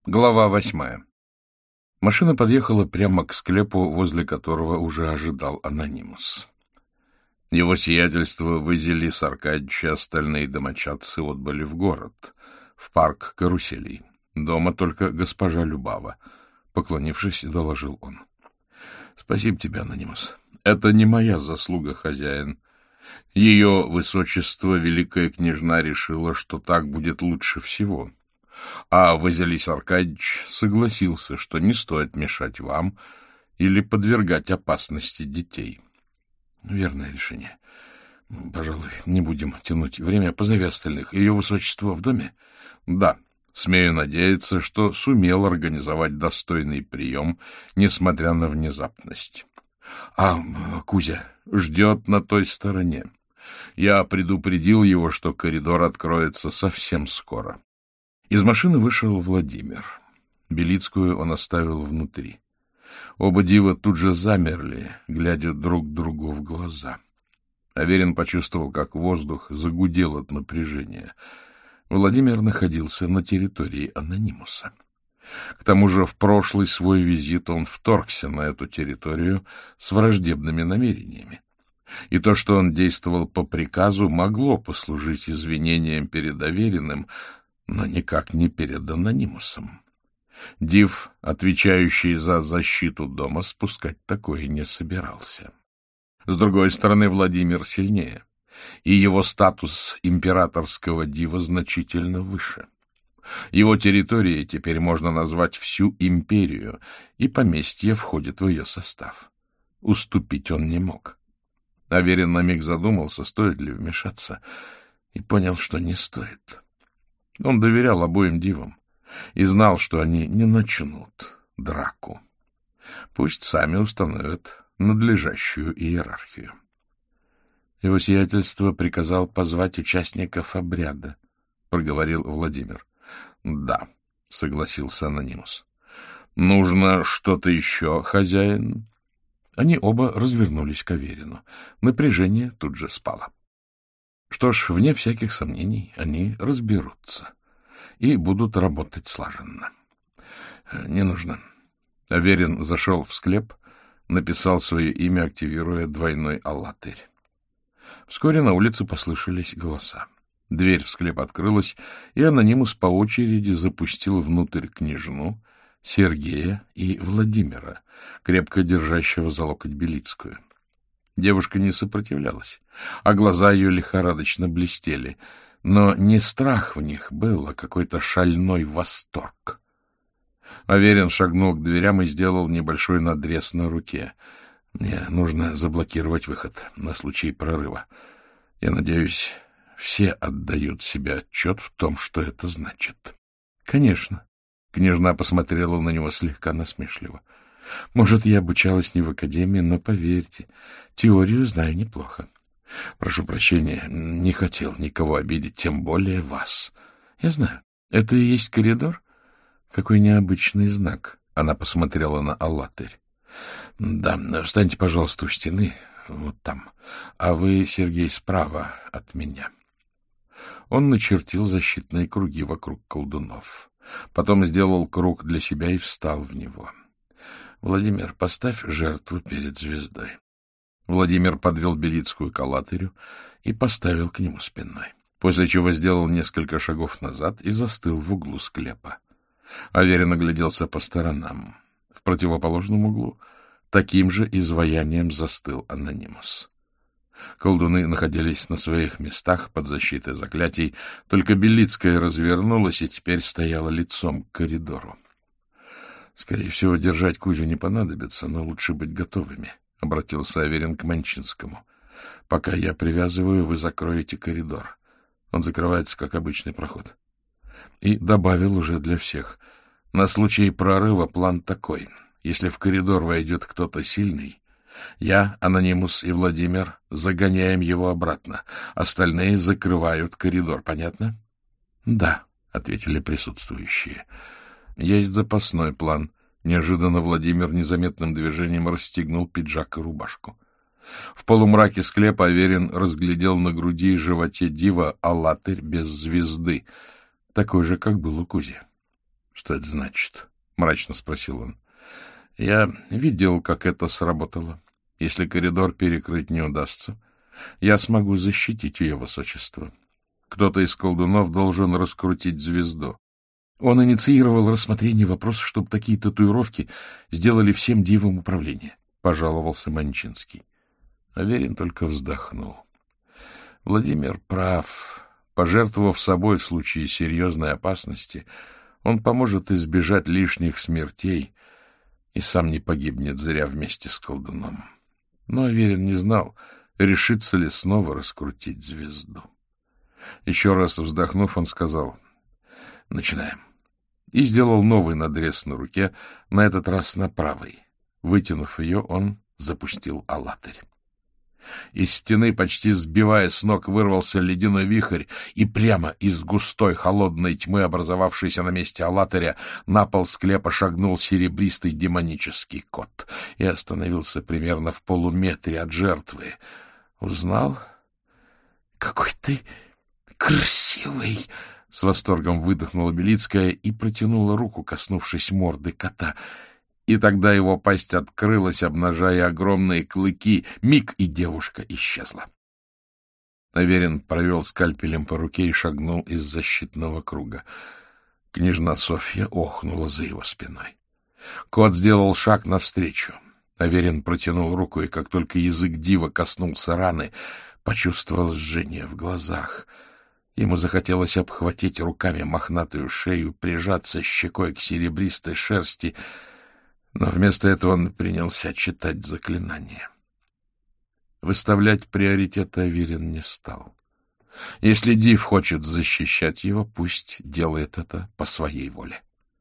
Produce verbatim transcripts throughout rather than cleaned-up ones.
Глава восьмая. Машина подъехала прямо к склепу, возле которого уже ожидал анонимус. Его сиятельство Вазилис Аркадьевич и остальные домочадцы отбыли в город, в парк каруселей. Дома только госпожа Любава. Поклонившись, доложил он. — Спасибо тебе, анонимус. Это не моя заслуга, хозяин. Ее высочество, великая княжна, решила, что так будет лучше всего. А Вазилис Аркадьевич согласился, что не стоит мешать вам или подвергать опасности детей. Верное решение. Пожалуй, не будем тянуть время. Позови остальных. Ее высочество в доме? Да. Смею надеяться, что сумел организовать достойный прием, несмотря на внезапность. А Кузя ждет на той стороне. Я предупредил его, что коридор откроется совсем скоро. Из машины вышел Владимир. Белицкую он оставил внутри. Оба дива тут же замерли, глядя друг другу в глаза. Аверин почувствовал, как воздух загудел от напряжения. Владимир находился на территории анонимуса. К тому же в прошлый свой визит он вторгся на эту территорию с враждебными намерениями. И то, что он действовал по приказу, могло послужить извинением перед Авериным, но никак не перед анонимусом. Див, отвечающий за защиту дома, спускать такое не собирался. С другой стороны, Владимир сильнее, и его статус императорского дива значительно выше. Его территорией теперь можно назвать всю империю, и поместье входит в ее состав. Уступить он не мог. Аверин на миг задумался, стоит ли вмешаться, и понял, что не стоит. Он доверял обоим дивам и знал, что они не начнут драку. Пусть сами установят надлежащую иерархию. Его сиятельство приказал позвать участников обряда, — проговорил Владимир. — Да, — согласился анонимус. — Нужно что-то еще, хозяин? Они оба развернулись к Аверину. Напряжение тут же спало. Что ж, вне всяких сомнений, они разберутся и будут работать слаженно. Не нужно. Аверин зашел в склеп, написал свое имя, активируя двойной аллатырь. Вскоре на улице послышались голоса. Дверь в склеп открылась, и анонимус по очереди запустил внутрь княжну, Сергея и Владимира, крепко держащего за локоть Белицкую. Девушка не сопротивлялась, а глаза ее лихорадочно блестели, но не страх в них был, а какой-то шальной восторг. Аверин шагнул к дверям и сделал небольшой надрез на руке. Мне нужно заблокировать выход на случай прорыва. Я надеюсь, все отдают себе отчет в том, что это значит. — Конечно. Княжна посмотрела на него слегка насмешливо. Может, я обучалась не в академии, но, поверьте, теорию знаю неплохо. Прошу прощения, не хотел никого обидеть, тем более вас. Я знаю. Это и есть коридор? Какой необычный знак. Она посмотрела на аллатырь. Да, встаньте, пожалуйста, у стены, вот там. А вы, Сергей, справа от меня. Он начертил защитные круги вокруг колдунов. Потом сделал круг для себя и встал в него. Владимир, поставь жертву перед звездой. Владимир подвел Белицкую к аллатырю и поставил к нему спиной, после чего сделал несколько шагов назад и застыл в углу склепа. Аверин огляделся по сторонам. В противоположном углу таким же изваянием застыл анонимус. Колдуны находились на своих местах под защитой заклятий, только Белицкая развернулась и теперь стояла лицом к коридору. Скорее всего, держать Кузю не понадобится, но лучше быть готовыми, — обратился Аверин к Манчинскому. — Пока я привязываю, вы закроете коридор. Он закрывается, как обычный проход. И добавил уже для всех. На случай прорыва план такой. Если в коридор войдет кто-то сильный, я, анонимус и Владимир загоняем его обратно. Остальные закрывают коридор. Понятно? — Да, — ответили присутствующие. — Есть запасной план. Неожиданно Владимир незаметным движением расстегнул пиджак и рубашку. В полумраке склепа Аверин разглядел на груди и животе дива аллатырь без звезды, такой же, как был у Кузи. — Что это значит? — мрачно спросил он. — Я видел, как это сработало. Если коридор перекрыть не удастся, я смогу защитить ее высочество. Кто-то из колдунов должен раскрутить звезду. Он инициировал рассмотрение вопроса, чтобы такие татуировки сделали всем дивом управления, — пожаловался Манчинский. Аверин только вздохнул. Владимир прав. Пожертвовав собой в случае серьезной опасности, он поможет избежать лишних смертей и сам не погибнет зря вместе с колдуном. Но Аверин не знал, решится ли снова раскрутить звезду. Еще раз вздохнув, он сказал: — Начинаем. И сделал новый надрез на руке, на этот раз на правой. Вытянув ее, он запустил аллатырь. Из стены, почти сбивая с ног, вырвался ледяной вихрь, и прямо из густой холодной тьмы, образовавшейся на месте аллатыря, на пол склепа шагнул серебристый демонический кот и остановился примерно в полуметре от жертвы. Узнал? — Какой ты красивый! — с восторгом выдохнула Белицкая и протянула руку, коснувшись морды кота. И тогда его пасть открылась, обнажая огромные клыки. Миг, и девушка исчезла. Аверин провел скальпелем по руке и шагнул из защитного круга. Княжна Софья охнула за его спиной. Кот сделал шаг навстречу. Аверин протянул руку, и как только язык дива коснулся раны, почувствовал жжение в глазах. Ему захотелось обхватить руками мохнатую шею, прижаться щекой к серебристой шерсти, но вместо этого он принялся читать заклинание. Выставлять приоритет Аверин не стал. Если Див хочет защищать его, пусть делает это по своей воле.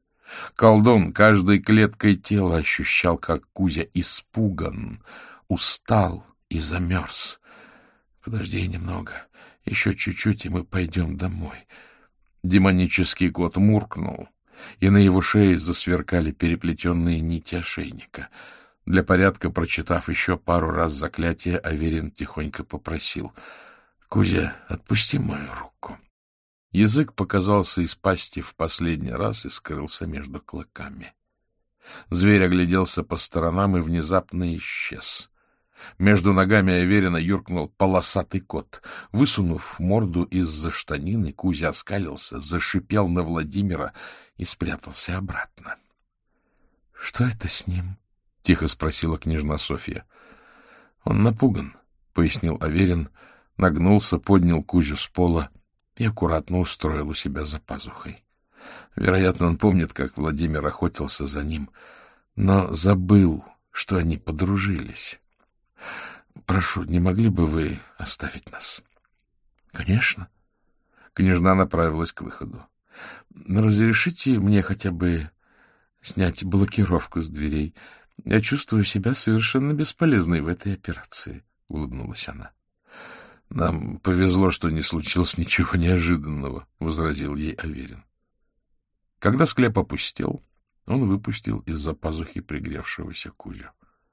Колдун каждой клеткой тела ощущал, как Кузя испуган, устал и замерз. — Подожди немного, еще чуть-чуть, и мы пойдем домой. Демонический кот муркнул, и на его шее засверкали переплетенные нити ошейника. Для порядка, прочитав еще пару раз заклятие, Аверин тихонько попросил: — Кузя, отпусти мою руку. Язык показался из пасти в последний раз и скрылся между клыками. Зверь огляделся по сторонам и внезапно исчез. Между ногами Аверина юркнул полосатый кот. Высунув морду из-за штанины, Кузя оскалился, зашипел на Владимира и спрятался обратно. — Что это с ним? — тихо спросила княжна Софья. — Он напуган, — пояснил Аверин, нагнулся, поднял Кузю с пола и аккуратно устроил у себя за пазухой. Вероятно, он помнит, как Владимир охотился за ним, но забыл, что они подружились. — Прошу, не могли бы вы оставить нас? — Конечно. Княжна направилась к выходу. — Разрешите мне хотя бы снять блокировку с дверей? Я чувствую себя совершенно бесполезной в этой операции, — улыбнулась она. — Нам повезло, что не случилось ничего неожиданного, — возразил ей Аверин. Когда склеп опустел, он выпустил из-за пазухи пригревшегося Кузю.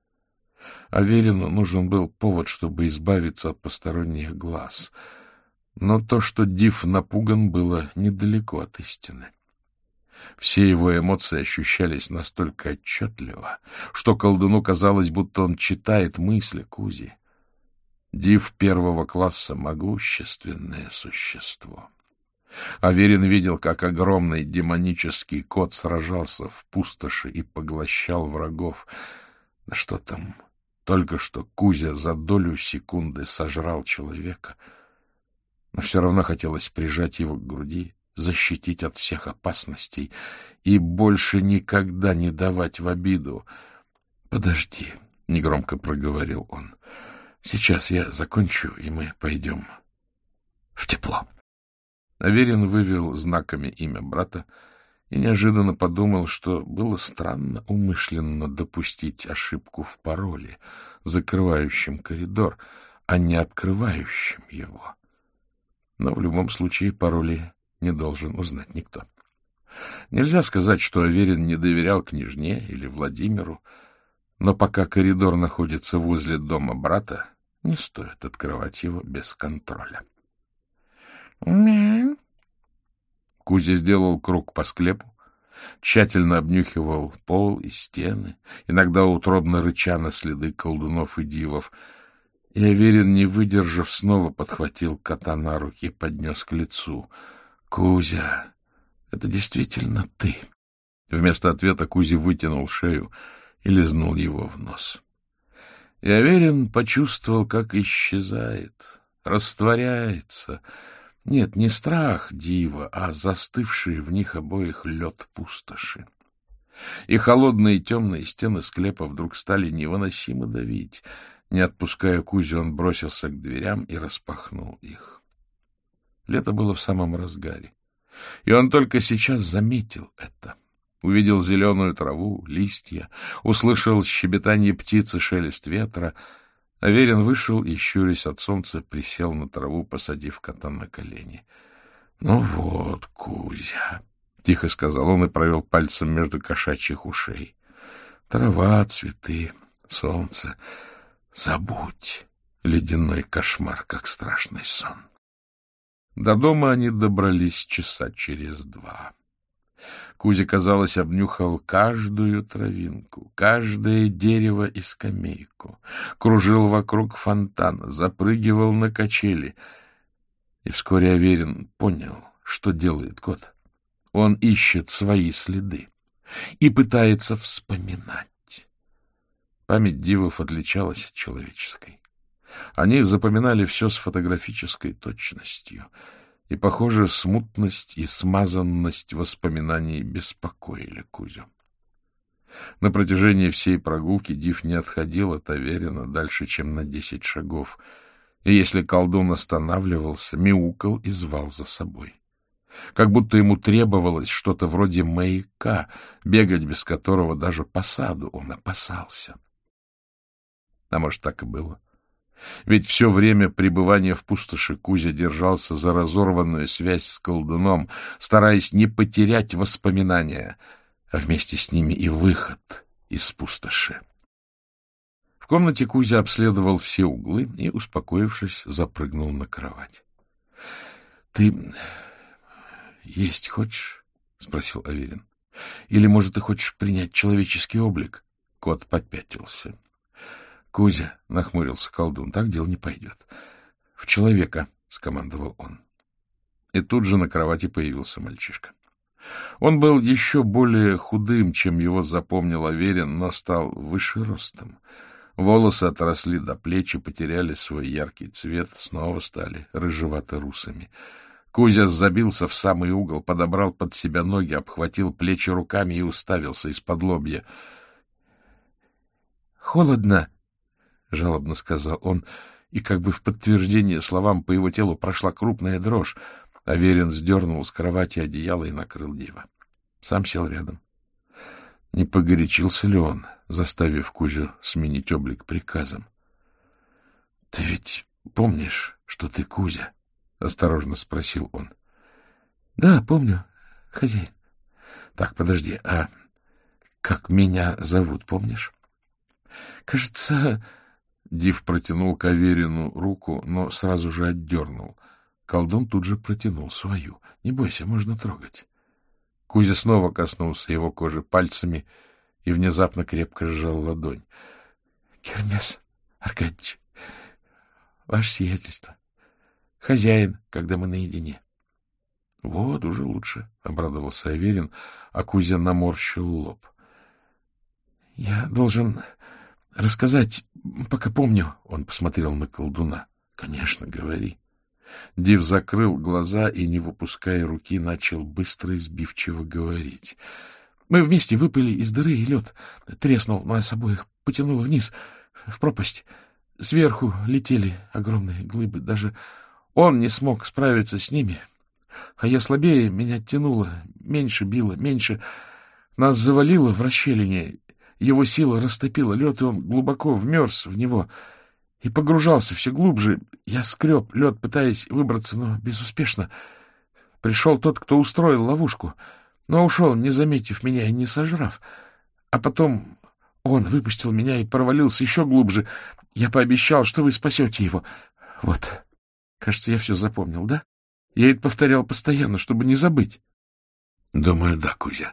Аверину нужен был повод, чтобы избавиться от посторонних глаз. Но то, что Див напуган, было недалеко от истины. Все его эмоции ощущались настолько отчетливо, что колдуну казалось, будто он читает мысли Кузи. Див первого класса — могущественное существо. Аверин видел, как огромный демонический кот сражался в пустоши и поглощал врагов. Да что там... Только что Кузя за долю секунды сожрал человека, но все равно хотелось прижать его к груди, защитить от всех опасностей и больше никогда не давать в обиду. — Подожди, — негромко проговорил он, — сейчас я закончу, и мы пойдем в тепло. Аверин вывел знаками имя брата и неожиданно подумал, что было странно умышленно допустить ошибку в пароле, закрывающем коридор, а не открывающем его. Но в любом случае пароли не должен узнать никто. Нельзя сказать, что Аверин не доверял княжне или Владимиру, но пока коридор находится возле дома брата, не стоит открывать его без контроля. — Кузя сделал круг по склепу тщательно обнюхивал пол и стены, иногда утробно рыча на следы колдунов и дивов. И Аверин, не выдержав, снова подхватил кота на руки и поднес к лицу. — Кузя, это действительно ты? Вместо ответа Кузя вытянул шею и лизнул его в нос. И Аверин почувствовал, как исчезает, растворяется. Нет, не страх дива, а застывший в них обоих лед пустоши. И холодные темные стены склепа вдруг стали невыносимо давить. Не отпуская Кузю, он бросился к дверям и распахнул их. Лето было в самом разгаре, и он только сейчас заметил это. Увидел зеленую траву, листья, услышал щебетание птиц и шелест ветра. Аверин вышел и, щурясь от солнца, присел на траву, посадив кота на колени. — Ну вот, Кузя, — тихо сказал он и провел пальцем между кошачьих ушей. — Трава, цветы, солнце. Забудь ледяной кошмар, как страшный сон. До дома они добрались часа через два. Кузя, казалось, обнюхал каждую травинку, каждое дерево и скамейку, кружил вокруг фонтана, запрыгивал на качели. И вскоре Аверин понял, что делает кот. Он ищет свои следы и пытается вспоминать. Память дивов отличалась от человеческой. Они запоминали все с фотографической точностью. И, похоже, смутность и смазанность воспоминаний беспокоили Кузю. На протяжении всей прогулки див не отходил от Аверина дальше, чем на десять шагов, и если колдун останавливался, мяукал и звал за собой. Как будто ему требовалось что-то вроде маяка, бегать без которого даже по саду он опасался. А может, так и было. Ведь все время пребывания в пустоши Кузя держался за разорванную связь с колдуном, стараясь не потерять воспоминания, а вместе с ними и выход из пустоши. В комнате Кузя обследовал все углы и, успокоившись, запрыгнул на кровать. — Ты есть хочешь? — спросил Аверин. — Или, может, ты хочешь принять человеческий облик? Кот попятился. — Кузя, — нахмурился колдун, — так дело не пойдет. — В человека, — скомандовал он. И тут же на кровати появился мальчишка. Он был еще более худым, чем его запомнил Аверин, но стал выше ростом. Волосы отросли до плеч и потеряли свой яркий цвет, снова стали рыжевато-русыми. Кузя забился в самый угол, подобрал под себя ноги, обхватил плечи руками и уставился из-под лобья. — Холодно! — жалобно сказал он, и как бы в подтверждение словам по его телу прошла крупная дрожь. Аверин сдернул с кровати одеяло и накрыл дива. Сам сел рядом. Не погорячился ли он, заставив Кузю сменить облик приказом? — Ты ведь помнишь, что ты Кузя? — осторожно спросил он. — Да, помню, хозяин. — Так, подожди, а как меня зовут, помнишь? — Кажется... Див протянул к Аверину руку, но сразу же отдернул. Колдун тут же протянул свою. — Не бойся, можно трогать. Кузя снова коснулся его кожи пальцами и внезапно крепко сжал ладонь. — Гермес Аркадьевич, ваше сиятельство, хозяин, когда мы наедине. — Вот, уже лучше, — обрадовался Аверин, а Кузя наморщил лоб. — Я должен рассказать, пока помню, — он посмотрел на колдуна. — Конечно, говори. Див закрыл глаза и, не выпуская руки, начал быстро и сбивчиво говорить. Мы вместе выпали из дыры, и лед треснул нас обоих, потянуло вниз, в пропасть. Сверху летели огромные глыбы. Даже он не смог справиться с ними. А я слабее, меня тянуло, меньше било, меньше. Нас завалило в расщелине. Его сила растопила лед, и он глубоко вмерз в него и погружался все глубже. Я скреб лед, пытаясь выбраться, но безуспешно. Пришел тот, кто устроил ловушку, но ушел, не заметив меня и не сожрав. А потом он выпустил меня и провалился еще глубже. Я пообещал, что вы спасете его. Вот. Кажется, я все запомнил, да? Я это повторял постоянно, чтобы не забыть. — Думаю, да, Кузя.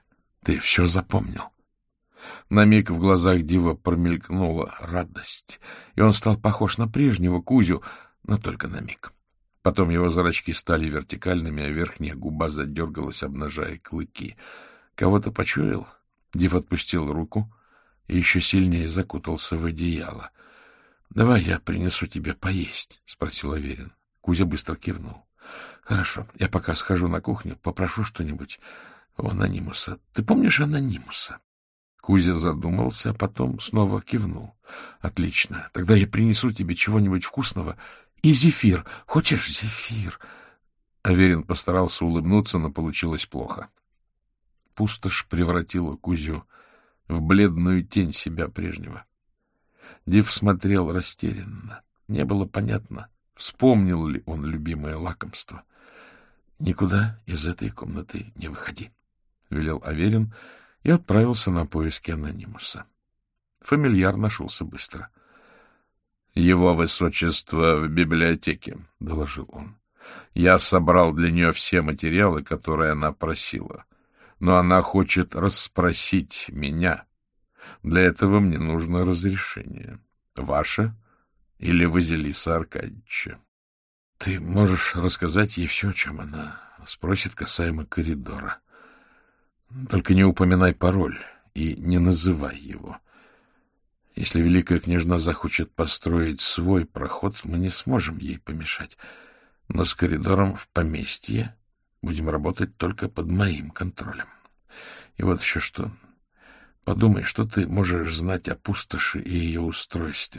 Ты все запомнил. На миг в глазах Дива промелькнула радость, и он стал похож на прежнего Кузю, но только на миг. Потом его зрачки стали вертикальными, а верхняя губа задергалась, обнажая клыки. Кого-то почуял? Див отпустил руку и еще сильнее закутался в одеяло. — Давай я принесу тебе поесть, — спросил Аверин. Кузя быстро кивнул. — Хорошо, я пока схожу на кухню, попрошу что-нибудь у Анонимуса. Ты помнишь Анонимуса? Кузя задумался, а потом снова кивнул. — Отлично, тогда я принесу тебе чего-нибудь вкусного. И зефир. Хочешь зефир? Аверин постарался улыбнуться, но получилось плохо. Пустошь превратила Кузю в бледную тень себя прежнего. Див смотрел растерянно. Не было понятно, вспомнил ли он любимое лакомство. — Никуда из этой комнаты не выходи, — велел Аверин и отправился на поиски Анонимуса. Фамильяр нашелся быстро. — Его высочество в библиотеке, — доложил он. — Я собрал для нее все материалы, которые она просила. Но она хочет расспросить меня. Для этого мне нужно разрешение. Ваше или Василиса Аркадьевича? — Ты можешь рассказать ей все, о чем она спросит касаемо коридора. Только не упоминай пароль и не называй его. Если великая княжна захочет построить свой проход, мы не сможем ей помешать. Но с коридором в поместье будем работать только под моим контролем. И вот еще что. Подумай, что ты можешь знать о пустоши и ее устройстве.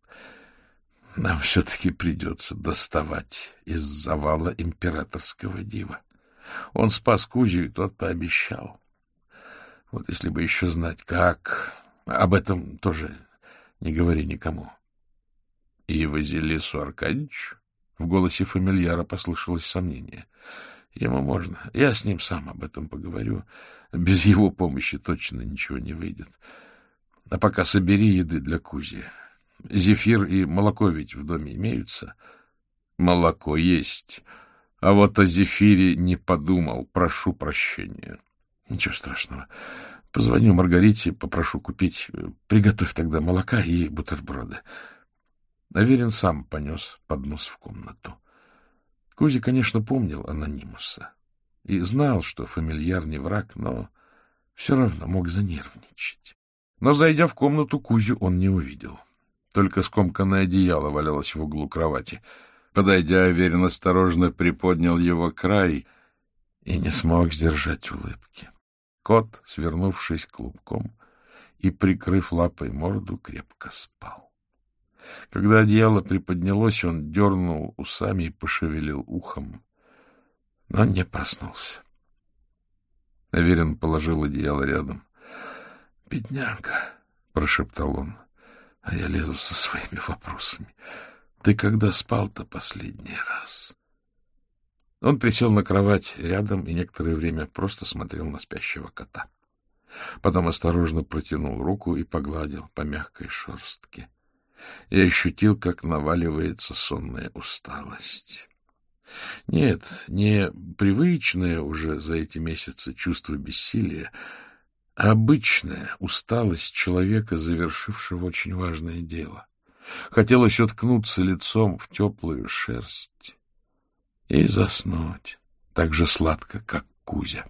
Нам все-таки придется доставать из завала императорского дива. Он спас Кузю, и тот пообещал. Вот если бы еще знать, как... Об этом тоже не говори никому. — И Василису Аркадьевичу? В голосе фамильяра послышалось сомнение. — Ему можно. Я с ним сам об этом поговорю. Без его помощи точно ничего не выйдет. А пока собери еды для Кузи. Зефир и молоко ведь в доме имеются. Молоко есть. А вот о зефире не подумал. Прошу прощения. Ничего страшного. Позвоню Маргарите, попрошу купить. Приготовь тогда молока и бутерброды. Аверин сам понес поднос в комнату. Кузя, конечно, помнил Анонимуса и знал, что фамильяр не враг, но все равно мог занервничать. Но, зайдя в комнату, Кузю он не увидел. Только скомканное одеяло валялось в углу кровати. Подойдя, Аверин осторожно приподнял его край и не смог сдержать улыбки. Кот, свернувшись клубком и прикрыв лапой морду, крепко спал. Когда одеяло приподнялось, он дернул усами и пошевелил ухом, но не проснулся. Аверин положил одеяло рядом. — Бедняга, — прошептал он, — а я лезу со своими вопросами. Ты когда спал-то последний раз? Он присел на кровать рядом и некоторое время просто смотрел на спящего кота. Потом осторожно протянул руку и погладил по мягкой шерстке. И ощутил, как наваливается сонная усталость. Нет, не привычное уже за эти месяцы чувство бессилия, а обычная усталость человека, завершившего очень важное дело. Хотелось уткнуться лицом в теплую шерсть и заснуть так же сладко, как Кузя.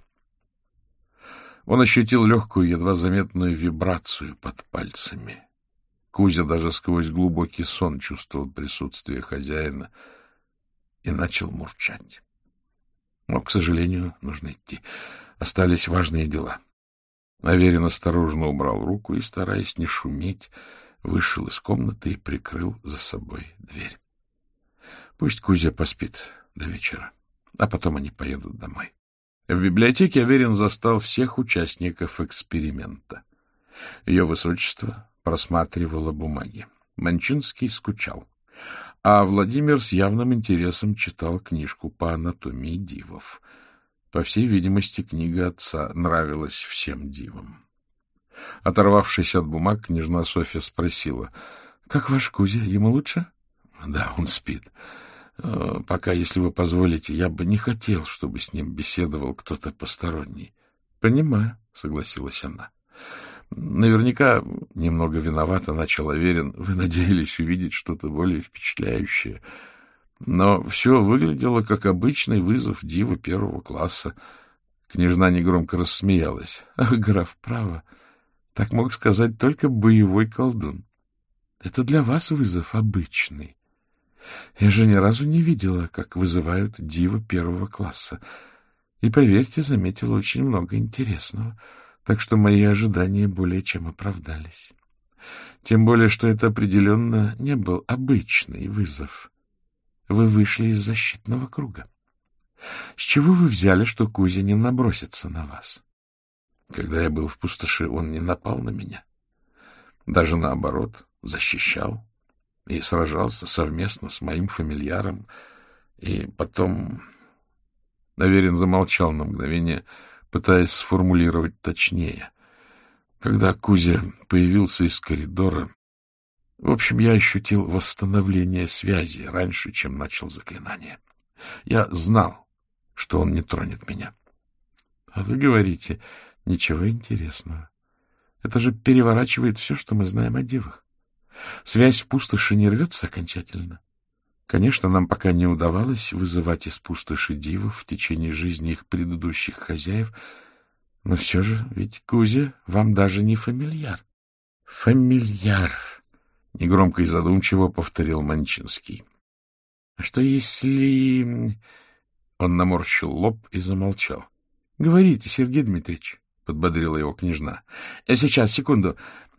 Он ощутил легкую, едва заметную вибрацию под пальцами. Кузя даже сквозь глубокий сон чувствовал присутствие хозяина и начал мурчать. Но, к сожалению, нужно идти. Остались важные дела. Аверин осторожно убрал руку и, стараясь не шуметь, вышел из комнаты и прикрыл за собой дверь. Пусть Кузя поспит до вечера, а потом они поедут домой. В библиотеке Аверин застал всех участников эксперимента. Ее высочество просматривала бумаги. Манчинский скучал, а Владимир с явным интересом читал книжку по анатомии дивов. По всей видимости, книга отца нравилась всем дивам. Оторвавшись от бумаг, княжна Софья спросила: — Как ваш Кузя? Ему лучше? — Да, он спит. Пока, если вы позволите, я бы не хотел, чтобы с ним беседовал кто-то посторонний. — Понимаю. — согласилась она. — Наверняка немного виновата, — начал Аверин. — Вы надеялись увидеть что-то более впечатляющее. Но все выглядело как обычный вызов дива первого класса. Княжна негромко рассмеялась. — Ах, граф, право, так мог сказать только боевой колдун. Это для вас вызов обычный. Я же ни разу не видела, как вызывают дива первого класса. И, поверьте, заметила очень много интересного, так что мои ожидания более чем оправдались. Тем более, что это определенно не был обычный вызов. Вы вышли из защитного круга. С чего вы взяли, что Кузя не набросится на вас? Когда я был в пустоши, он не напал на меня. Даже наоборот, защищал и сражался совместно с моим фамильяром. И потом... Аверин замолчал на мгновение, пытаясь сформулировать точнее. Когда Кузя появился из коридора... В общем, я ощутил восстановление связи раньше, чем начал заклинание. Я знал, что он не тронет меня. А вы говорите, ничего интересного. Это же переворачивает все, что мы знаем о девах. Связь в пустоши не рвется окончательно. Конечно, нам пока не удавалось вызывать из пустоши дивов в течение жизни их предыдущих хозяев, но все же, ведь Кузя вам даже не фамильяр. — Фамильяр, — негромко и задумчиво повторил Манчинский. — А что если... Он наморщил лоб и замолчал. — Говорите, Сергей Дмитриевич, — подбодрила его княжна. — Сейчас, секунду.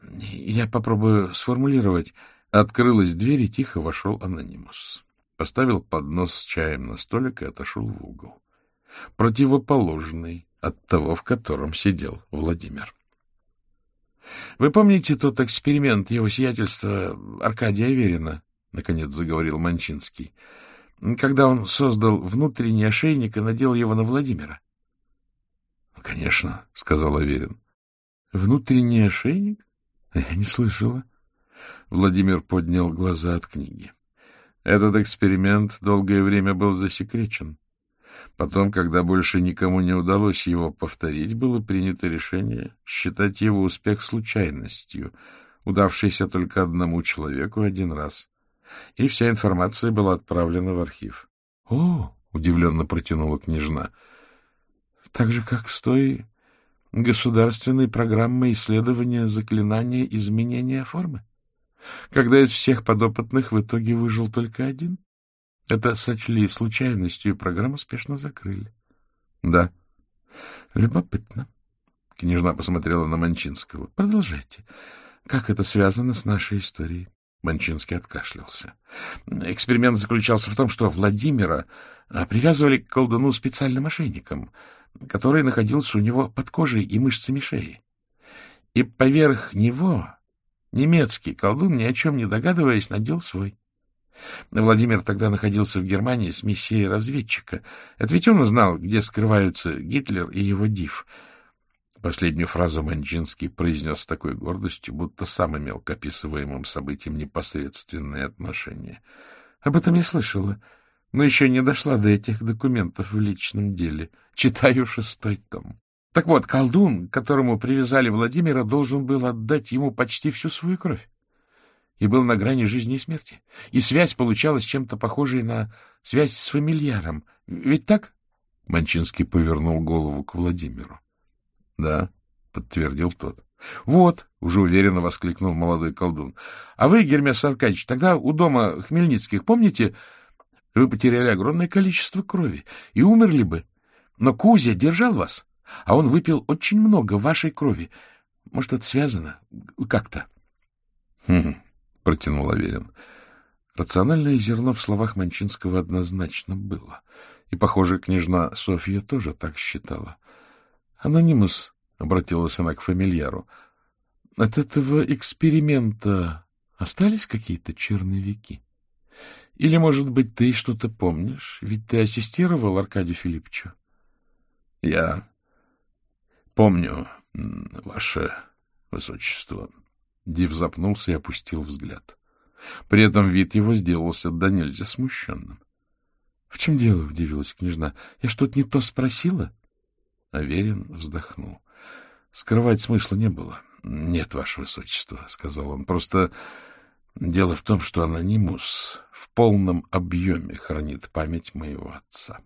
Я попробую сформулировать. Открылась дверь, и тихо вошел анонимус. Поставил поднос с чаем на столик и отошел в угол. Противоположный от того, в котором сидел Владимир. — Вы помните тот эксперимент его сиятельства Аркадия Аверина? — наконец заговорил Манчинский. — Когда он создал внутренний ошейник и надел его на Владимира. — Конечно, — сказал Аверин. — Внутренний ошейник? Я не слышала. Владимир поднял глаза от книги. Этот эксперимент долгое время был засекречен. Потом, когда больше никому не удалось его повторить, было принято решение считать его успех случайностью, удавшейся только одному человеку один раз. И вся информация была отправлена в архив. — О! — удивленно протянула княжна. — Так же, как с той государственной программой исследования заклинания изменения формы? Когда из всех подопытных в итоге выжил только один? Это сочли случайностью, и программу спешно закрыли. — Да. — Любопытно. Княжна посмотрела на Манчинского. — Продолжайте. Как это связано с нашей историей? Манчинский откашлялся. Эксперимент заключался в том, что Владимира привязывали к колдуну специальным ошейником, который находился у него под кожей и мышцами шеи. И поверх него немецкий колдун, ни о чем не догадываясь, надел свой. Владимир тогда находился в Германии с миссией разведчика. Это ведь он узнал, где скрываются Гитлер и его див. Последнюю фразу Манчинский произнес с такой гордостью, будто сам имел к описываемым событиям непосредственное отношение. Об этом я слышала, но еще не дошла до этих документов в личном деле. Читаю шестой том. Так вот, колдун, к которому привязали Владимира, должен был отдать ему почти всю свою кровь. И был на грани жизни и смерти. И связь получалась чем-то похожей на связь с фамильяром. Ведь так? Манчинский повернул голову к Владимиру. — Да, — подтвердил тот. — Вот, — уже уверенно воскликнул молодой колдун. — А вы, Гермес Аркадьевич, тогда у дома Хмельницких, помните, вы потеряли огромное количество крови и умерли бы. Но Кузя держал вас, а он выпил очень много вашей крови. Может, это связано как-то? — Хм, — протянул Аверин. Рациональное зерно в словах Манчинского однозначно было. И, похоже, княжна Софья тоже так считала. — Анонимус, — обратилась она к фамильяру, — от этого эксперимента остались какие-то черновики? Или, может быть, ты что-то помнишь? Ведь ты ассистировал Аркадию Филипповичу. — Я помню, ваше высочество. Див запнулся и опустил взгляд. При этом вид его сделался до нельзя смущенным. — В чем дело? — удивилась княжна. — Я что-то не то спросила? Аверин вздохнул. Скрывать смысла не было. — Нет, ваше высочество, — сказал он. — Просто дело в том, что анонимус в полном объеме хранит память моего отца.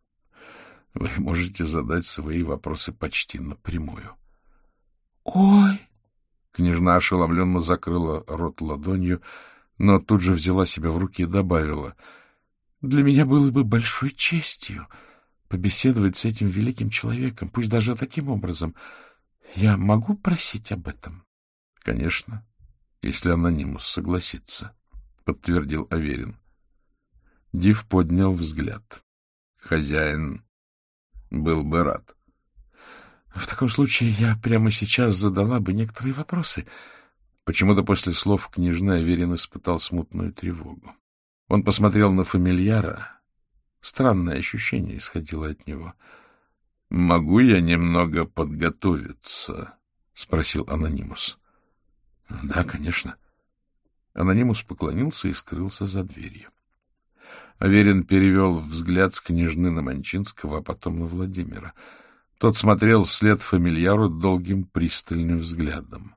Вы можете задать свои вопросы почти напрямую. — Ой! — княжна ошеломленно закрыла рот ладонью, но тут же взяла себя в руки и добавила: — Для меня было бы большой честью побеседовать с этим великим человеком, пусть даже таким образом. Я могу просить об этом? — Конечно, если анонимус согласится, — подтвердил Аверин. Див поднял взгляд. Хозяин был бы рад. — В таком случае я прямо сейчас задала бы некоторые вопросы. Почему-то после слов княжны Аверин испытал смутную тревогу. Он посмотрел на фамильяра. Странное ощущение исходило от него. — Могу я немного подготовиться? — спросил анонимус. — Да, конечно. Анонимус поклонился и скрылся за дверью. Аверин перевел взгляд с княжны на Манчинского, а потом на Владимира. Тот смотрел вслед фамильяру долгим пристальным взглядом.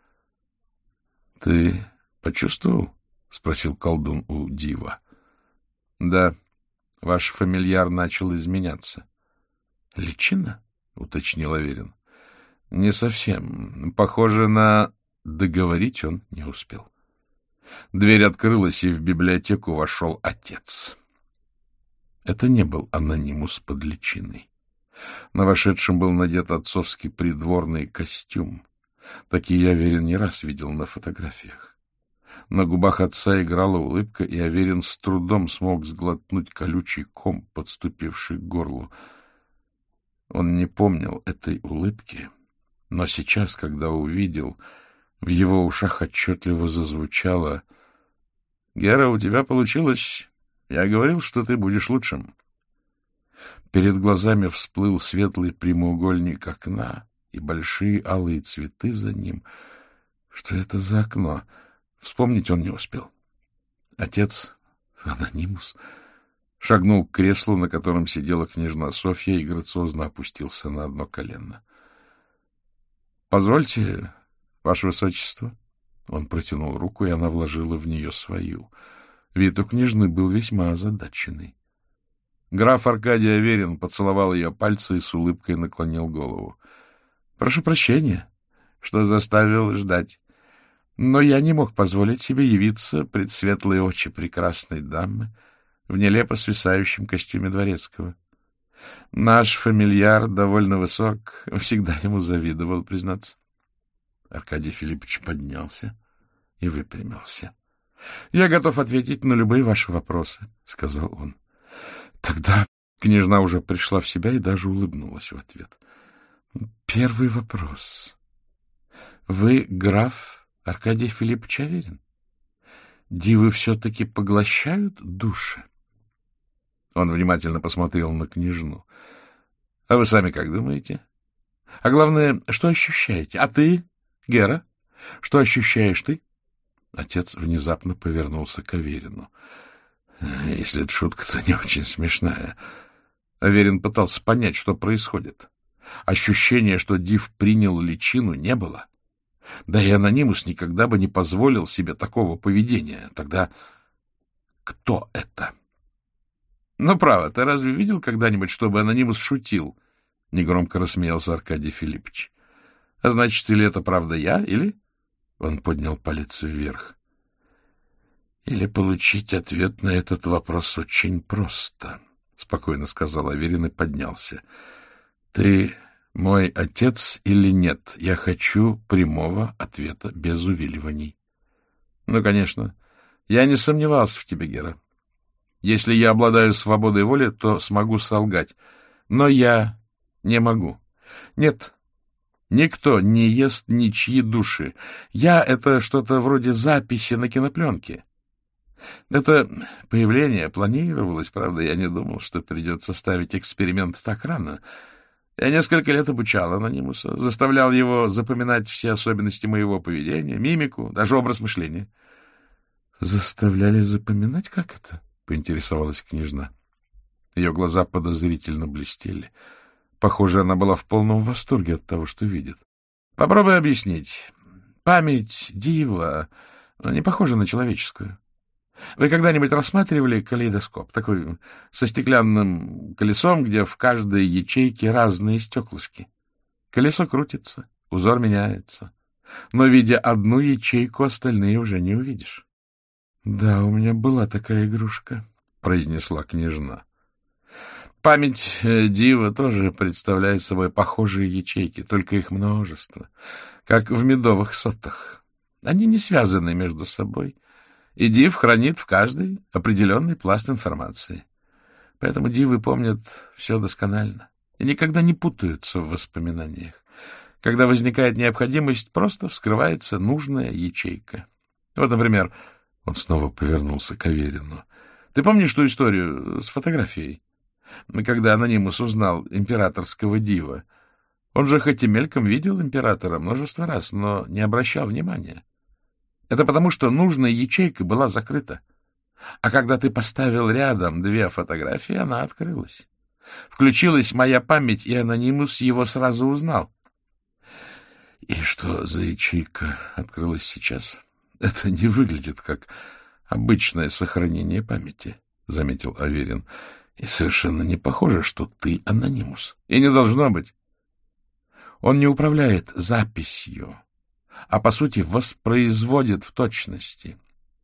— Ты почувствовал? — спросил колдун у Дива. — Да, ваш фамильяр начал изменяться. — Личина? — уточнил Аверин. — Не совсем. Похоже на... Договорить он не успел. Дверь открылась, и в библиотеку вошел отец. Это не был анонимус под личиной. На вошедшем был надет отцовский придворный костюм. Такие Аверин не раз видел на фотографиях. На губах отца играла улыбка, и Аверин с трудом смог сглотнуть колючий ком, подступивший к горлу. Он не помнил этой улыбки, но сейчас, когда увидел, в его ушах отчетливо зазвучало: — Гера, у тебя получилось. Я говорил, что ты будешь лучшим. Перед глазами всплыл светлый прямоугольник окна и большие алые цветы за ним. Что это за окно? Вспомнить он не успел. Отец, анонимус, шагнул к креслу, на котором сидела княжна Софья, и грациозно опустился на одно колено. — Позвольте, ваше высочество. Он протянул руку, и она вложила в нее свою. Вид у княжны был весьма озадаченный. Граф Аркадий Аверин поцеловал ее пальцы и с улыбкой наклонил голову. — Прошу прощения, что заставил ждать. Но я не мог позволить себе явиться пред светлые очи прекрасной дамы в нелепо свисающем костюме дворецкого. Наш фамильяр довольно высок, всегда ему завидовал, признаться. Аркадий Филиппович поднялся и выпрямился. — Я готов ответить на любые ваши вопросы, — сказал он. Тогда княжна уже пришла в себя и даже улыбнулась в ответ. — Первый вопрос. Вы граф Аркадий Филиппович Аверин? Дивы все-таки поглощают души? Он внимательно посмотрел на княжну. — А вы сами как думаете? А главное, что ощущаете? А ты, Гера, что ощущаешь ты? Отец внезапно повернулся к Аверину. — Если это шутка, то не очень смешная. Аверин пытался понять, что происходит. Ощущения, что Див принял личину, не было. Да и анонимус никогда бы не позволил себе такого поведения. Тогда кто это? — Ну, право, ты разве видел когда-нибудь, чтобы анонимус шутил? — негромко рассмеялся Аркадий Филиппович. — А значит, или это правда я, или... Он поднял палец вверх. — Или получить ответ на этот вопрос очень просто, — спокойно сказал Аверин и поднялся. — Ты мой отец или нет? Я хочу прямого ответа, без увиливаний. — Ну, конечно. Я не сомневался в тебе, Гера. Если я обладаю свободой воли, то смогу солгать. Но я не могу. Нет, никто не ест ничьи души. Я — это что-то вроде записи на кинопленке. Это появление планировалось, правда, я не думал, что придется ставить эксперимент так рано. Я несколько лет обучал анонимуса, заставлял его запоминать все особенности моего поведения, мимику, даже образ мышления. — Заставляли запоминать? Как это? — поинтересовалась княжна. Ее глаза подозрительно блестели. Похоже, она была в полном восторге от того, что видит. Попробуй объяснить. Память дива не похожа на человеческую. Вы когда-нибудь рассматривали калейдоскоп, такой со стеклянным колесом, где в каждой ячейке разные стеклышки? Колесо крутится, узор меняется, но, видя одну ячейку, остальные уже не увидишь. — Да, у меня была такая игрушка, — произнесла княжна. Память дива тоже представляет собой похожие ячейки, только их множество, как в медовых сотах. Они не связаны между собой, и див хранит в каждой определенный пласт информации. Поэтому дивы помнят все досконально и никогда не путаются в воспоминаниях. Когда возникает необходимость, просто вскрывается нужная ячейка. Вот, например, он снова повернулся к Аверину. Ты помнишь ту историю с фотографией? Когда анонимус узнал императорского дива, он же хоть и мельком видел императора множество раз, но не обращал внимания. Это потому, что нужная ячейка была закрыта. А когда ты поставил рядом две фотографии, она открылась. Включилась моя память, и анонимус его сразу узнал. И что за ячейка открылась сейчас? Это не выглядит как обычное сохранение памяти, — заметил Аверин. И совершенно не похоже, что ты анонимус. И не должно быть. Он не управляет записью, а, по сути, воспроизводит в точности.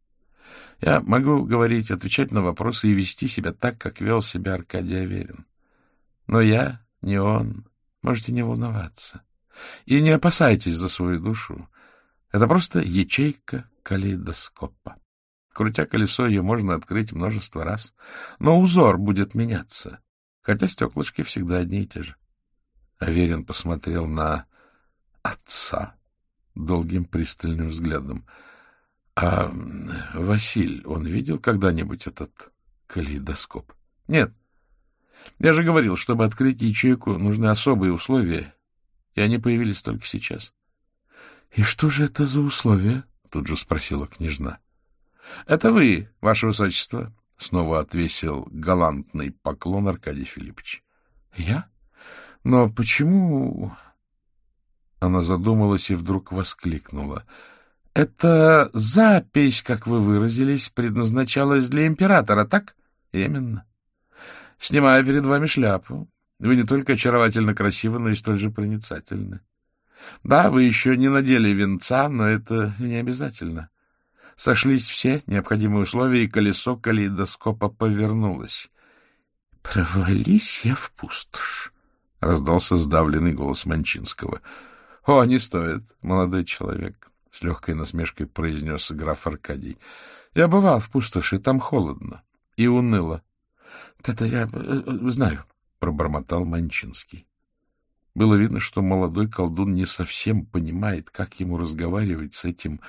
Я могу говорить, отвечать на вопросы и вести себя так, как вел себя Аркадий Аверин. Но я не он. Можете не волноваться. И не опасайтесь за свою душу. Это просто ячейка калейдоскопа. Крутя колесо, ее можно открыть множество раз, но узор будет меняться, хотя стеклышки всегда одни и те же. Аверин посмотрел на отца долгим пристальным взглядом. — А Василь, он видел когда-нибудь этот калейдоскоп? — Нет. Я же говорил, чтобы открыть ячейку, нужны особые условия, и они появились только сейчас. — И что же это за условия? — тут же спросила княжна. — Это вы, ваше высочество, — снова отвесил галантный поклон Аркадий Филиппович. — Я? Но почему... Она задумалась и вдруг воскликнула. — Это запись, как вы выразились, предназначалась для императора, так? — Именно. Снимаю перед вами шляпу. Вы не только очаровательно красивы, но и столь же проницательны. Да, вы еще не надели венца, но это не обязательно. Сошлись все необходимые условия, и колесо калейдоскопа повернулось. — Провались я в пустошь, — раздался сдавленный голос Манчинского. — О, не стоит, молодой человек, — с легкой насмешкой произнес граф Аркадий. — Я бывал в пустоши, там холодно и уныло. — Это я знаю, — пробормотал Манчинский. Было видно, что молодой колдун не совсем понимает, как ему разговаривать с этим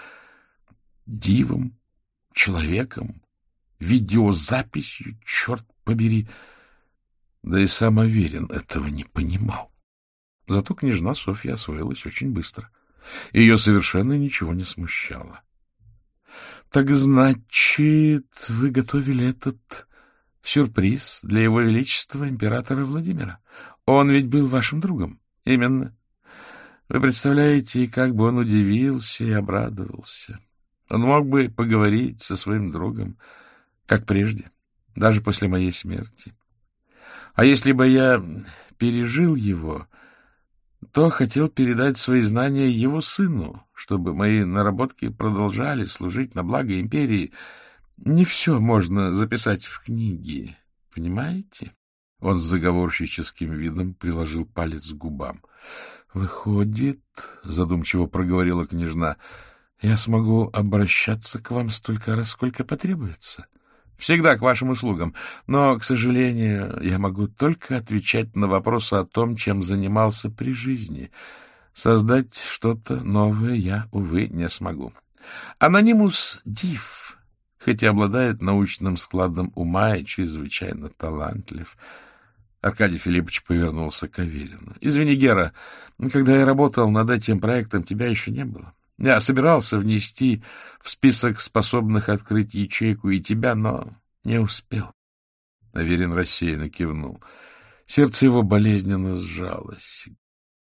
дивом, человеком, видеозаписью, черт побери. Да и сам Аверин этого не понимал. Зато княжна Софья освоилась очень быстро. Ее совершенно ничего не смущало. — Так значит, вы готовили этот сюрприз для его величества императора Владимира? Он ведь был вашим другом. — Именно. Вы представляете, как бы он удивился и обрадовался. Он мог бы поговорить со своим другом, как прежде, даже после моей смерти. А если бы я пережил его, то хотел передать свои знания его сыну, чтобы мои наработки продолжали служить на благо империи. Не все можно записать в книге, понимаете? Он с заговорщическим видом приложил палец к губам. — Выходит, — задумчиво проговорила княжна, — я смогу обращаться к вам столько раз, сколько потребуется. Всегда к вашим услугам. Но, к сожалению, я могу только отвечать на вопросы о том, чем занимался при жизни. Создать что-то новое я, увы, не смогу. Анонимус Див, хоть и обладает научным складом ума и чрезвычайно талантлив. Аркадий Филиппович повернулся к Аверину. — Извини, Гера, когда я работал над этим проектом, тебя еще не было. Я собирался внести в список способных открыть ячейку и тебя, но не успел. Аверин рассеянно кивнул. Сердце его болезненно сжалось.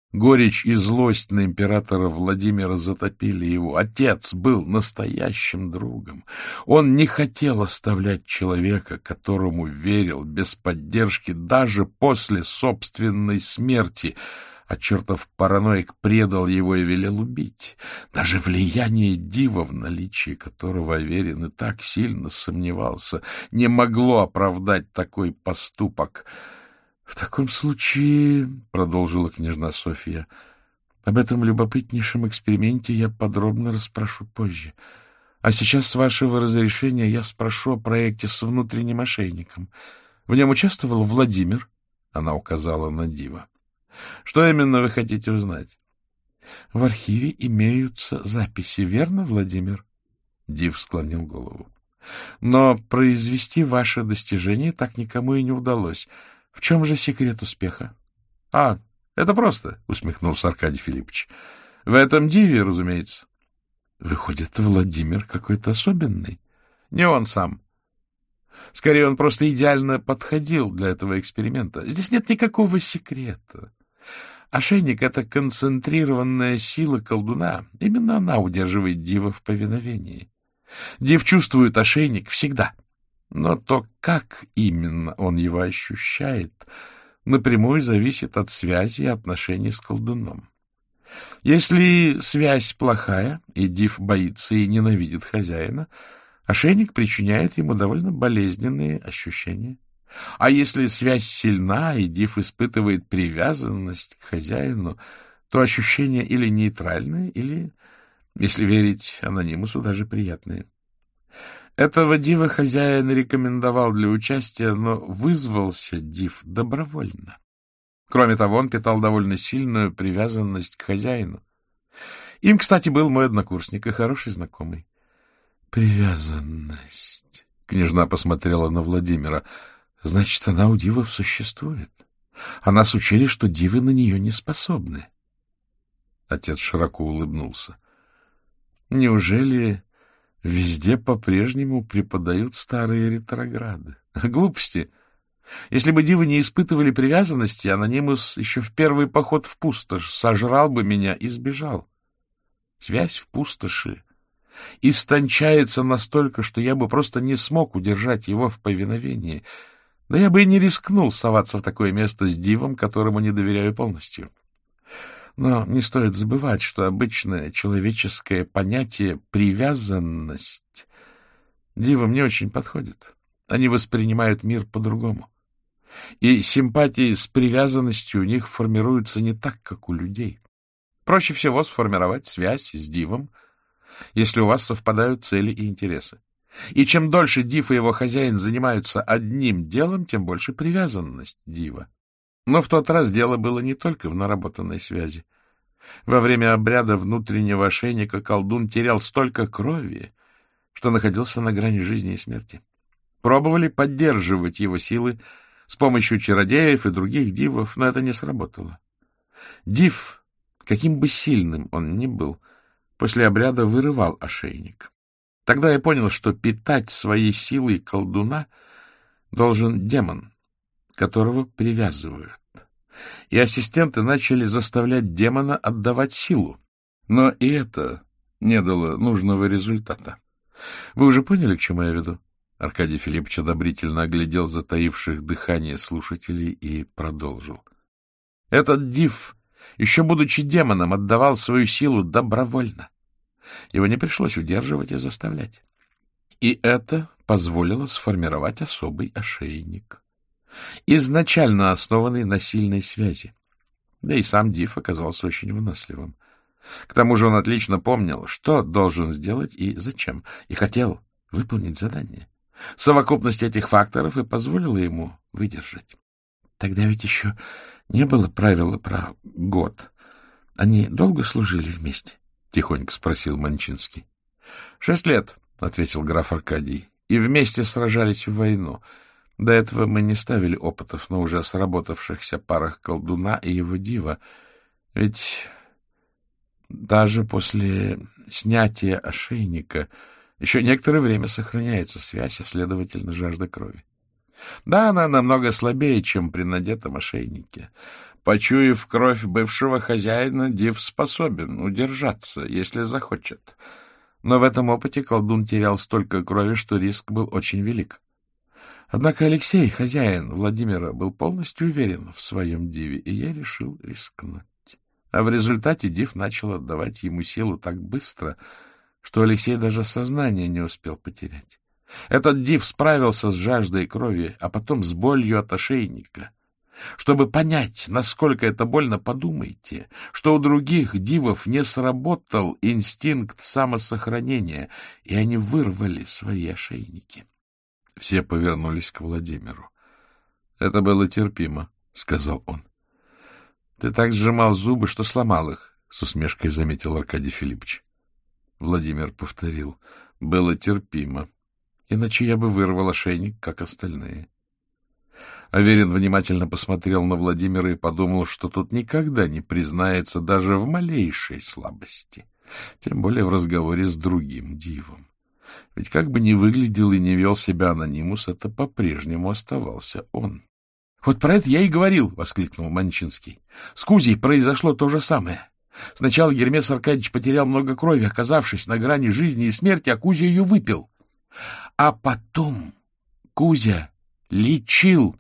Горечь и злость на императора Владимира затопили его. Отец был настоящим другом. Он не хотел оставлять человека, которому верил, без поддержки даже после собственной смерти, а чертов параноик предал его и велел убить. Даже влияние Дива, в наличии которого Аверин и так сильно сомневался, не могло оправдать такой поступок. — В таком случае, — продолжила княжна Софья, — об этом любопытнейшем эксперименте я подробно расспрошу позже. А сейчас, с вашего разрешения, я спрошу о проекте с внутренним ошейником. В нем участвовал Владимир? Она указала на Дива. — Что именно вы хотите узнать? — В архиве имеются записи, верно, Владимир? Див склонил голову. — Но произвести ваше достижение так никому и не удалось. В чем же секрет успеха? — А, это просто, — усмехнулся Аркадий Филиппович. — В этом Диве, разумеется. — Выходит, Владимир какой-то особенный? — Не он сам. Скорее, он просто идеально подходил для этого эксперимента. Здесь нет никакого секрета. Ошейник — это концентрированная сила колдуна. Именно она удерживает Дива в повиновении. Див чувствует ошейник всегда. Но то, как именно он его ощущает, напрямую зависит от связи и отношений с колдуном. Если связь плохая, и Див боится и ненавидит хозяина, ошейник причиняет ему довольно болезненные ощущения. А если связь сильна, и Див испытывает привязанность к хозяину, то ощущения или нейтральные, или, если верить анонимусу, даже приятные. Этого Дива хозяин рекомендовал для участия, но вызвался Див добровольно. Кроме того, он питал довольно сильную привязанность к хозяину. Им, кстати, был мой однокурсник и хороший знакомый. — Привязанность. Княжна посмотрела на Владимира. — Значит, она у дивов существует. А нас учили, что дивы на нее не способны. Отец широко улыбнулся. — Неужели везде по-прежнему преподают старые ретрограды? Глупости. Если бы дивы не испытывали привязанности, анонимус еще в первый поход в пустошь сожрал бы меня и сбежал. Связь в пустоши истончается настолько, что я бы просто не смог удержать его в повиновении. Да я бы и не рискнул соваться в такое место с дивом, которому не доверяю полностью. Но не стоит забывать, что обычное человеческое понятие «привязанность» дивам не очень подходит. Они воспринимают мир по-другому. И симпатии с привязанностью у них формируются не так, как у людей. Проще всего сформировать связь с дивом, если у вас совпадают цели и интересы. И чем дольше див и его хозяин занимаются одним делом, тем больше привязанность дива. Но в тот раз дело было не только в наработанной связи. Во время обряда внутреннего ошейника колдун терял столько крови, что находился на грани жизни и смерти. Пробовали поддерживать его силы с помощью чародеев и других дивов, но это не сработало. Див, каким бы сильным он ни был, после обряда вырывал ошейник. Тогда я понял, что питать своей силой колдуна должен демон, которого привязывают. И ассистенты начали заставлять демона отдавать силу. Но и это не дало нужного результата. Вы уже поняли, к чему я веду? Аркадий Филиппович одобрительно оглядел затаивших дыхание слушателей и продолжил. Этот див, еще будучи демоном, отдавал свою силу добровольно. Его не пришлось удерживать и заставлять. И это позволило сформировать особый ошейник, изначально основанный на сильной связи. Да и сам див оказался очень выносливым. К тому же он отлично помнил, что должен сделать и зачем, и хотел выполнить задание. Совокупность этих факторов и позволила ему выдержать. Тогда ведь еще не было правила про год. Они долго служили вместе? — тихонько спросил Манчинский. — Шесть лет, — ответил граф Аркадий, — и вместе сражались в войну. До этого мы не ставили опытов на уже сработавшихся парах колдуна и его дива. Ведь даже после снятия ошейника еще некоторое время сохраняется связь, а, следовательно, жажда крови. Да, она намного слабее, чем при надетом ошейнике. Почуяв кровь бывшего хозяина, Див способен удержаться, если захочет. Но в этом опыте колдун терял столько крови, что риск был очень велик. Однако Алексей, хозяин Владимира, был полностью уверен в своем Диве, и я решил рискнуть. А в результате Див начал отдавать ему силу так быстро, что Алексей даже сознание не успел потерять. Этот Див справился с жаждой крови, а потом с болью от ошейника. Чтобы понять, насколько это больно, подумайте, что у других дивов не сработал инстинкт самосохранения, и они вырвали свои ошейники. Все повернулись к Владимиру. — Это было терпимо, — сказал он. — Ты так сжимал зубы, что сломал их, — с усмешкой заметил Аркадий Филиппович. Владимир повторил. — Было терпимо. Иначе я бы вырвал ошейник, как остальные. Аверин внимательно посмотрел на Владимира и подумал, что тот никогда не признается даже в малейшей слабости, тем более в разговоре с другим дивом. Ведь как бы ни выглядел и не вел себя анонимус, это по-прежнему оставался он. — Вот про это я и говорил, — воскликнул Манчинский. — С Кузей произошло то же самое. Сначала Гермес Аркадьевич потерял много крови, оказавшись на грани жизни и смерти, а Кузя ее выпил. А потом Кузя лечил.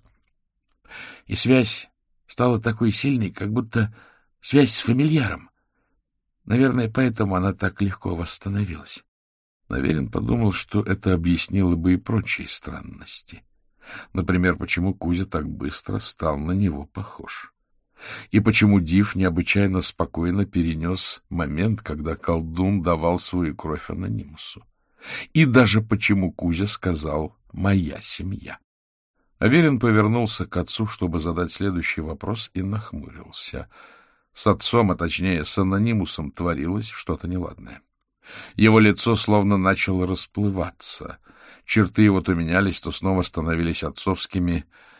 И связь стала такой сильной, как будто связь с фамильяром. Наверное, поэтому она так легко восстановилась. Аверин подумал, что это объяснило бы и прочие странности. Например, почему Кузя так быстро стал на него похож. И почему Див необычайно спокойно перенес момент, когда колдун давал свою кровь анонимусу. И даже почему Кузя сказал «моя семья». Аверин повернулся к отцу, чтобы задать следующий вопрос, и нахмурился. С отцом, а точнее с анонимусом, творилось что-то неладное. Его лицо словно начало расплываться. Черты его то менялись, то снова становились отцовскими.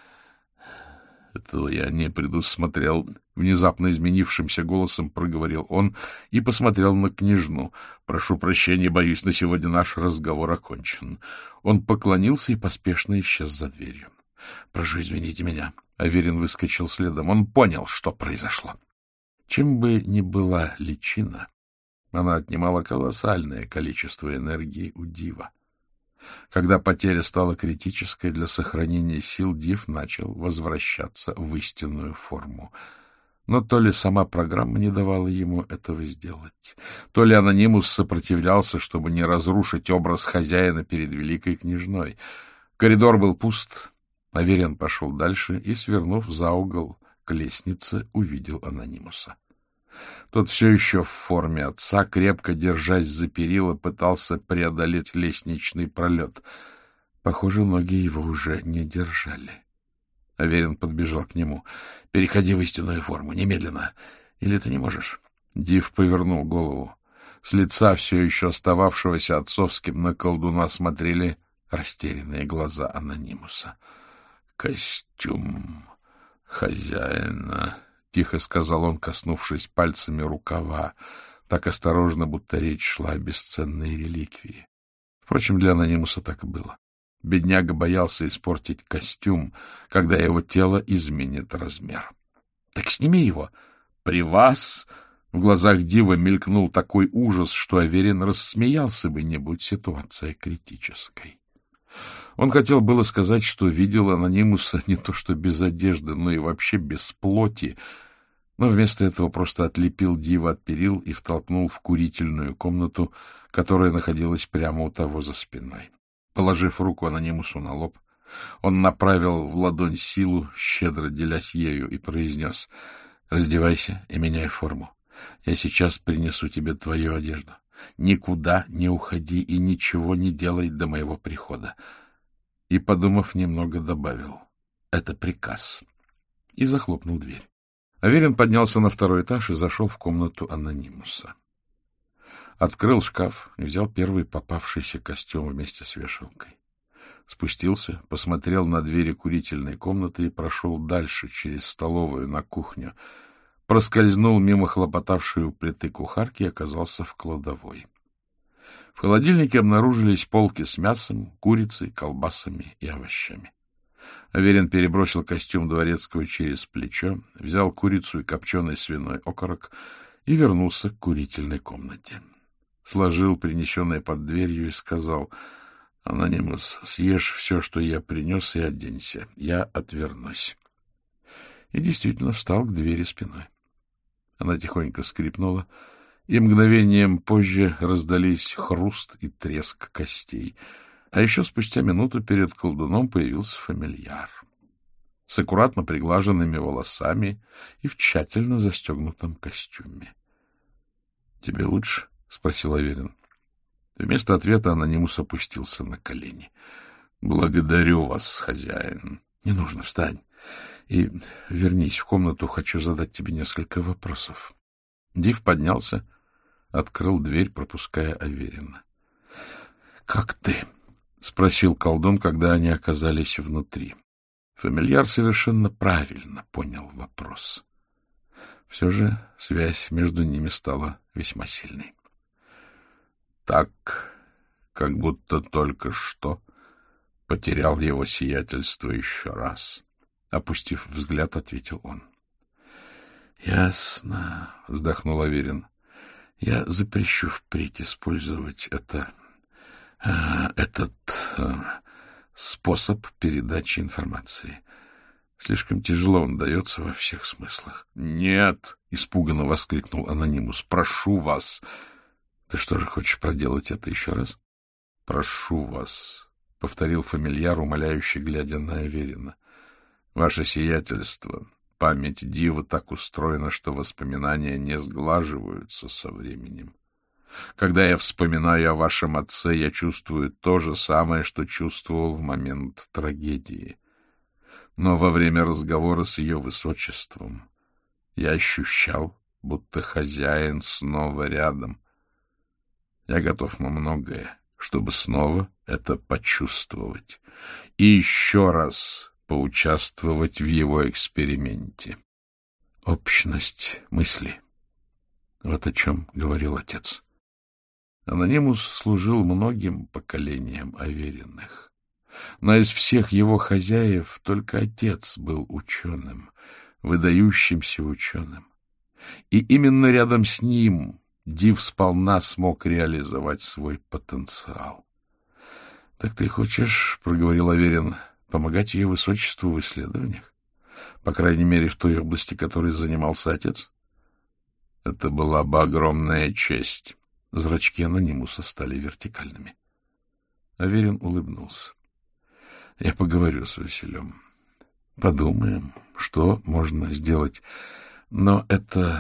«Этого я не предусмотрел», — внезапно изменившимся голосом проговорил он и посмотрел на княжну. «Прошу прощения, боюсь, на сегодня наш разговор окончен». Он поклонился и поспешно исчез за дверью. «Прошу, извините меня». Аверин выскочил следом. Он понял, что произошло. Чем бы ни была личина, она отнимала колоссальное количество энергии у Дива. Когда потеря стала критической для сохранения сил, Див начал возвращаться в истинную форму. Но то ли сама программа не давала ему этого сделать, то ли анонимус сопротивлялся, чтобы не разрушить образ хозяина перед великой княжной. Коридор был пуст. Аверин пошел дальше и, свернув за угол к лестнице, увидел анонимуса. Тот все еще в форме отца, крепко держась за перила, пытался преодолеть лестничный пролет. Похоже, ноги его уже не держали. Аверин подбежал к нему. — Переходи в истинную форму, немедленно. Или ты не можешь? Див повернул голову. С лица, все еще остававшегося отцовским, на колдуна смотрели растерянные глаза анонимуса. — Костюм хозяина, — тихо сказал он, коснувшись пальцами рукава, так осторожно, будто речь шла о бесценной реликвии. Впрочем, для анонимуса так и было. Бедняга боялся испортить костюм, когда его тело изменит размер. — Так сними его. — При вас... В глазах Дива мелькнул такой ужас, что Аверин рассмеялся бы, не будь ситуация критической. Он хотел было сказать, что видел анонимуса не то что без одежды, но и вообще без плоти, но вместо этого просто отлепил Дива от перил и втолкнул в курительную комнату, которая находилась прямо у того за спиной. Положив руку анонимусу на лоб, он направил в ладонь силу, щедро делясь ею, и произнес: — Раздевайся и меняй форму. Я сейчас принесу тебе твою одежду. Никуда не уходи и ничего не делай до моего прихода. И, подумав немного, добавил: — Это приказ. И захлопнул дверь. Аверин поднялся на второй этаж и зашел в комнату анонимуса. Открыл шкаф и взял первый попавшийся костюм вместе с вешалкой. Спустился, посмотрел на двери курительной комнаты и прошел дальше, через столовую, на кухню. Проскользнул мимо хлопотавшей у плиты кухарки и оказался в кладовой. В холодильнике обнаружились полки с мясом, курицей, колбасами и овощами. Аверин перебросил костюм дворецкого через плечо, взял курицу и копченый свиной окорок и вернулся к курительной комнате. Сложил принесенное под дверью и сказал: — Анонимус, съешь все, что я принес, и оденься. Я отвернусь. И действительно встал к двери спиной. Она тихонько скрипнула, и мгновением позже раздались хруст и треск костей. А еще спустя минуту перед колдуном появился фамильяр с аккуратно приглаженными волосами и в тщательно застегнутом костюме. — Тебе лучше? — спросил Аверин. Вместо ответа анонимус опустился на колени. — Благодарю вас, хозяин. — Не нужно, встань и вернись в комнату, хочу задать тебе несколько вопросов. Див поднялся, открыл дверь, пропуская Аверина. — Как ты? — спросил колдун, когда они оказались внутри. Фамильяр совершенно правильно понял вопрос. Все же связь между ними стала весьма сильной. — Так, как будто только что потерял его сиятельство еще раз. Опустив взгляд, ответил он. — Ясно, — вздохнул Аверин. — Я запрещу впредь использовать это... этот э, способ передачи информации. Слишком тяжело он дается во всех смыслах. — Нет! — испуганно воскликнул анонимус. — Прошу вас! — Ты что же, хочешь проделать это еще раз? — Прошу вас! — повторил фамильяр, умоляюще глядя на Аверина. — Ваше сиятельство, память дива так устроена, что воспоминания не сглаживаются со временем. Когда я вспоминаю о вашем отце, я чувствую то же самое, что чувствовал в момент трагедии. Но во время разговора с ее высочеством я ощущал, будто хозяин снова рядом. Я готов на многое, чтобы снова это почувствовать и еще раз поучаствовать в его эксперименте. Общность мысли. Вот о чем говорил отец. Анонимус служил многим поколениям Авериных. Но из всех его хозяев только отец был ученым, выдающимся ученым. И именно рядом с ним Див сполна смог реализовать свой потенциал. — Так ты хочешь, — проговорил Аверин, — помогать ее высочеству в исследованиях? По крайней мере, в той области, которой занимался отец? Это была бы огромная честь. Зрачки анонимуса стали вертикальными. Аверин улыбнулся. — Я поговорю с Василем. Подумаем, что можно сделать. Но это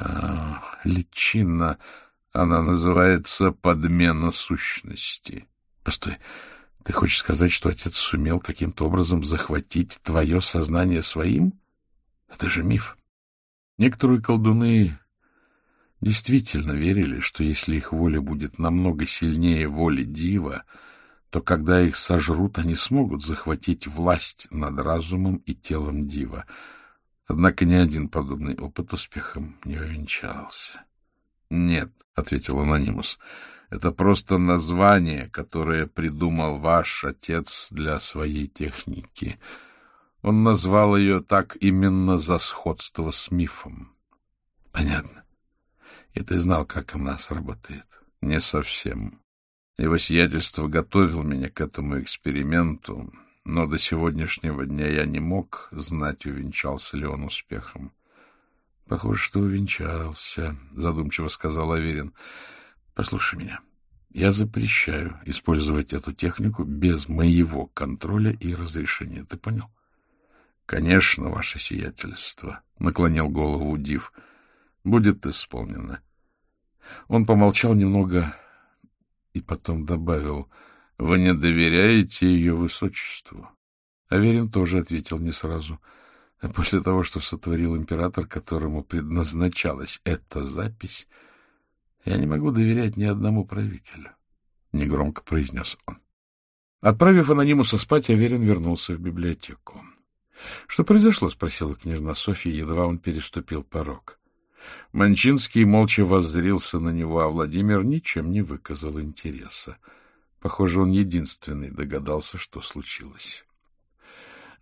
э, личина, она называется подмена сущности. Постой, ты хочешь сказать, что отец сумел каким-то образом захватить твое сознание своим? Это же миф. Некоторые колдуны действительно верили, что если их воля будет намного сильнее воли дива, то когда их сожрут, они смогут захватить власть над разумом и телом дива. Однако ни один подобный опыт успехом не увенчался. — Нет, — ответил анонимус, — это просто название, которое придумал ваш отец для своей техники. Он назвал ее так именно за сходство с мифом. — Понятно. И ты знал, как она сработает? — Не совсем. Его сиятельство готовил меня к этому эксперименту, но до сегодняшнего дня я не мог знать, увенчался ли он успехом. — Похоже, что увенчался, — задумчиво сказал Аверин. — Послушай меня. Я запрещаю использовать эту технику без моего контроля и разрешения. Ты понял? — Конечно, ваше сиятельство, — наклонил голову Див. — Будет исполнено. Он помолчал немного и потом добавил: — Вы не доверяете ее высочеству? Аверин тоже ответил не сразу. А после того, что сотворил император, которому предназначалась эта запись, я не могу доверять ни одному правителю, — негромко произнес он. Отправив анонимуса спать, Аверин вернулся в библиотеку. — Что произошло? — спросила княжна Софья, едва он переступил порог. Манчинский молча воззрился на него, а Владимир ничем не выказал интереса. Похоже, он единственный догадался, что случилось.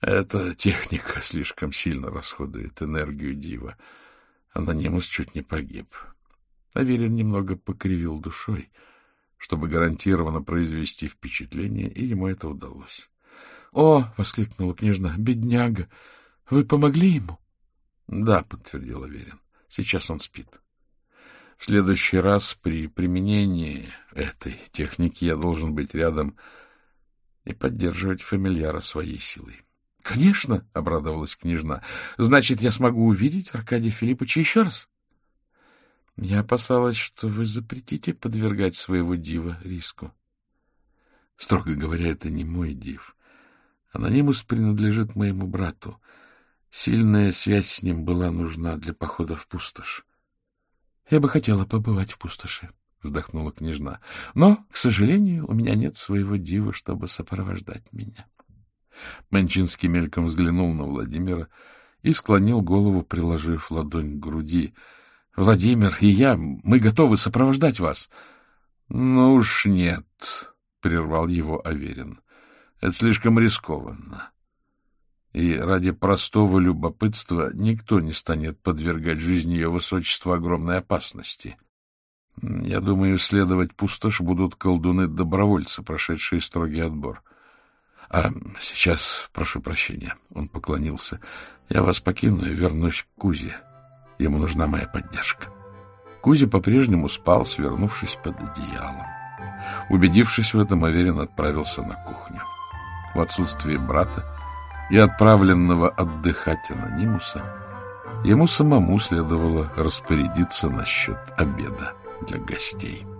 Эта техника слишком сильно расходует энергию Дива. Анонимус чуть не погиб. Аверин немного покривил душой, чтобы гарантированно произвести впечатление, и ему это удалось. — О! — воскликнула княжна. — Бедняга! Вы помогли ему? — Да, — подтвердил Аверин. — Сейчас он спит. В следующий раз при применении этой техники я должен быть рядом и поддерживать фамильяра своей силой. — Конечно, — обрадовалась княжна. — Значит, я смогу увидеть Аркадия Филипповича еще раз? — Я опасалась, что вы запретите подвергать своего дива риску. Строго говоря, это не мой див. Анонимус принадлежит моему брату. Сильная связь с ним была нужна для похода в пустошь. — Я бы хотела побывать в пустоши, — вздохнула княжна. — Но, к сожалению, у меня нет своего дива, чтобы сопровождать меня. Манчинский мельком взглянул на Владимира и склонил голову, приложив ладонь к груди. — Владимир и я, мы готовы сопровождать вас. — Ну уж нет, — прервал его Аверин. — Это слишком рискованно. И ради простого любопытства никто не станет подвергать жизни ее высочества огромной опасности. Я думаю, исследовать пустошь будут колдуны-добровольцы, прошедшие строгий отбор. А сейчас, прошу прощения, он поклонился, я вас покину и вернусь к Кузе. Ему нужна моя поддержка. Кузя по-прежнему спал, свернувшись под одеялом. Убедившись в этом, Аверин отправился на кухню. В отсутствие брата и отправленного отдыхать анонимуса, ему самому следовало распорядиться насчет обеда для гостей.